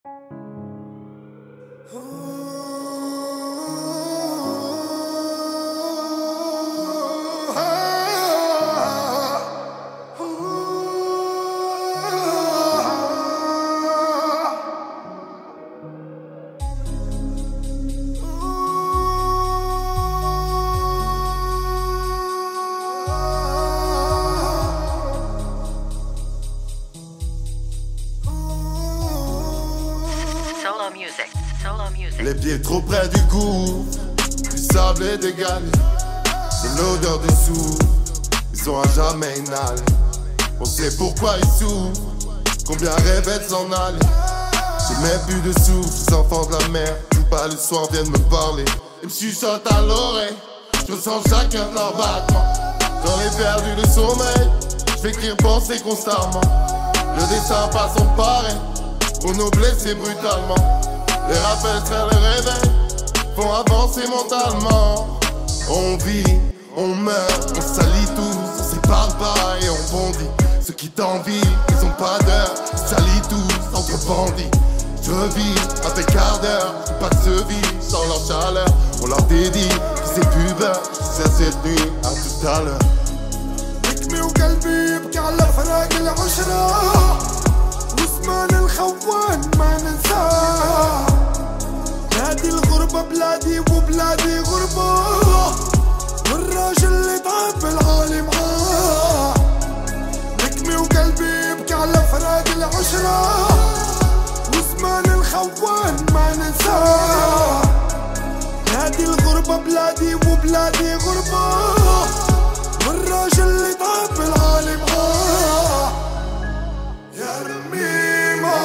Les pieds trop près du cou, du sable et des galets, de l'odeur des sous, ils sont à jamais inhalés. On sait pourquoi ils souffrent, combien rêvaient de s'en aller. J'ai même plus de souffle, les enfants de la mer, tout pas le soir viennent me parler. Ils me chuchotent à l'oreille, je ressens chacun de leurs battements. J'en ai perdu le sommeil, je vais écrire penser constamment. Le destin passe en pareil, pour nous blesser brutalement. Les rappels faire le réveil, font avancer mentalement. On vit, on meurt, on salit tous, on s'épargne pas et on bondit. Ceux qui t'envient, ils ont pas d'heure, ils salient tous entre bandits. Je vis à tes quarts d'heure, je pas que ce vie sans leur chaleur. On leur dédie, qui c'est pubère, c'est cette nuit, à tout à l'heure. حكمي وقلبي يبكي على فراق العشرة واسمان الخوان ما ننساه. بلادي الغربة بلادي وبلادي غربة والراجل اللي تعب بالعالي معاه. حكمي وقلبي يبكي على فراق العشرة واسمان الخوان ما ننساه. بلادي الغربة بلادي وبلادي غربة والراجل اللي تعب بالعالي معاه. يا رميمة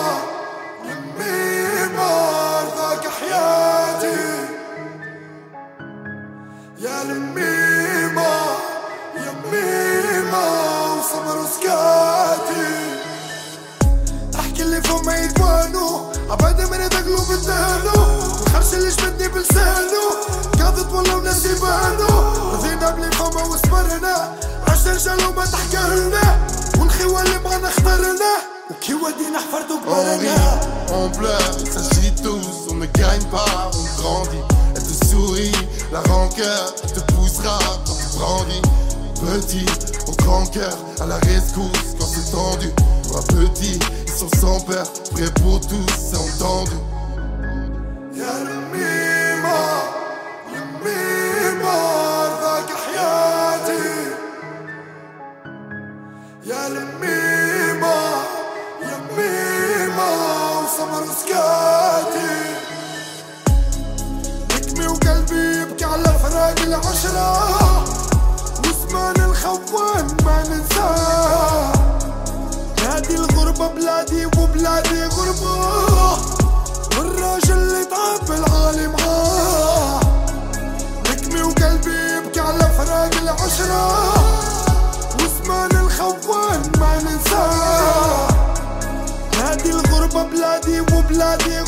رميمة رضاك حياتي. يا رميمة يا رميمة وصبر وسكاتي. احكي اللي فوق ما يدوانو عبادة من يدقلو بالدهنو والخرش اللي جبدني بلسانو قاضت والله وناس يبانو. رضينا بلي فما وصبرنا عشان جالو ما تحكرنا والخيوة اللي بغانا اخترنا وكي ودينا حفرت وكبرنا. On pleure, il s'agit tous, on ne gagne pas, on grandit. Elle te sourit, la rancœur te poussera quand tu grandis. Petit, au grand cœur, à la rescousse quand c'est tendu. Pour un petit, ils sont sans peur, prêts pour tous, c'est entendu. يا رميمة رميمة رضاك حياتي. يا رميمة يا رميمة وصبر وسكاتي. حكمي وقلبي يبكي على فراق العشرة واسمان الخوان ما ننساه. بلادي الغربة بلادي وبلادي غربة والراجل اللي تعب بالعالي معاه. حكمي وقلبي يبكي على فراق العشرة واسمان الخوان ما ننساه. بلادي الغربة بلادي وبلادي